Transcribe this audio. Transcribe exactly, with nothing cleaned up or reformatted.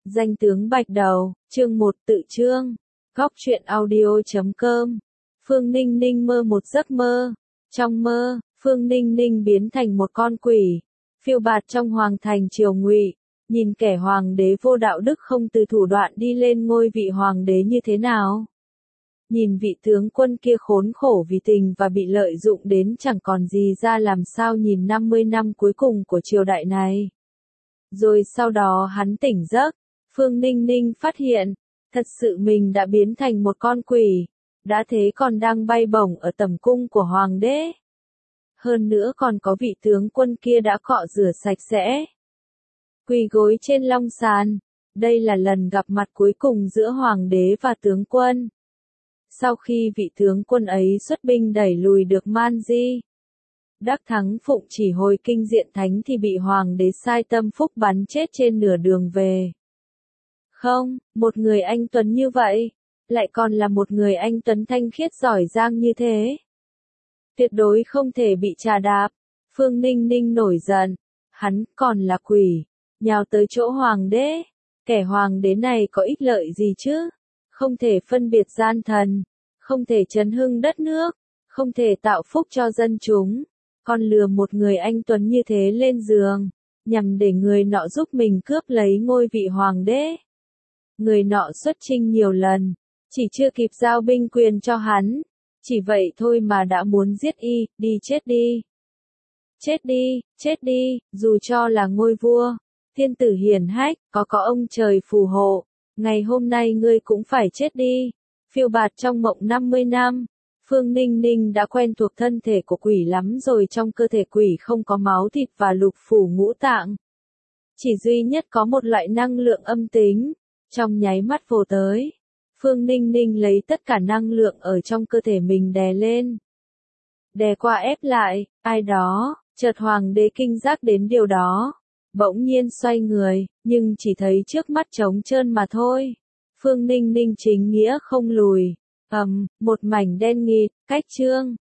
Danh tướng Bạch Đầu, chương một tự chương. Góc truyện audio chấm com. Phương Ninh Ninh mơ một giấc mơ. Trong mơ, Phương Ninh Ninh biến thành một con quỷ, phiêu bạt trong hoàng thành triều Ngụy, nhìn kẻ hoàng đế vô đạo đức không từ thủ đoạn đi lên ngôi vị hoàng đế như thế nào. Nhìn vị tướng quân kia khốn khổ vì tình và bị lợi dụng đến chẳng còn gì ra làm sao nhìn năm mươi năm cuối cùng của triều đại này. Rồi sau đó hắn tỉnh giấc, Phương Ninh Ninh phát hiện, thật sự mình đã biến thành một con quỷ, đã thế còn đang bay bổng ở tầm cung của hoàng đế. Hơn nữa còn có vị tướng quân kia đã cọ rửa sạch sẽ, quỳ gối trên long sàn. Đây là lần gặp mặt cuối cùng giữa hoàng đế và tướng quân. Sau khi vị tướng quân ấy xuất binh đẩy lùi được Man Di, đắc thắng phụng chỉ hồi kinh diện thánh thì bị hoàng đế sai tâm phúc bắn chết trên nửa đường về. Không, một người anh tuấn như vậy, lại còn là một người anh tuấn thanh khiết giỏi giang như thế. Tuyệt đối không thể bị trà đạp. Phương Ninh Ninh nổi giận, hắn còn là quỷ, nhào tới chỗ hoàng đế. Kẻ hoàng đế này có ích lợi gì chứ? Không thể phân biệt gian thần, không thể chấn hưng đất nước, không thể tạo phúc cho dân chúng. Còn lừa một người anh tuấn như thế lên giường, nhằm để người nọ giúp mình cướp lấy ngôi vị hoàng đế. Người nọ xuất chinh nhiều lần, chỉ chưa kịp giao binh quyền cho hắn. Chỉ vậy thôi mà đã muốn giết y, đi chết đi. Chết đi, chết đi, dù cho là ngôi vua, thiên tử hiển hách, có có ông trời phù hộ, ngày hôm nay ngươi cũng phải chết đi. Phiêu bạt trong mộng năm mươi năm, Phương Ninh Ninh đã quen thuộc thân thể của quỷ lắm rồi, trong cơ thể quỷ không có máu thịt và lục phủ ngũ tạng. Chỉ duy nhất có một loại năng lượng âm tính, trong nháy mắt vồ tới. Phương Ninh Ninh lấy tất cả năng lượng ở trong cơ thể mình đè lên. Đè qua ép lại, ai đó, chợt hoàng đế kinh giác đến điều đó. Bỗng nhiên xoay người, nhưng chỉ thấy trước mắt trống trơn mà thôi. Phương Ninh Ninh chính nghĩa không lùi. Ầm, um, một mảnh đen nghịt, cách chương.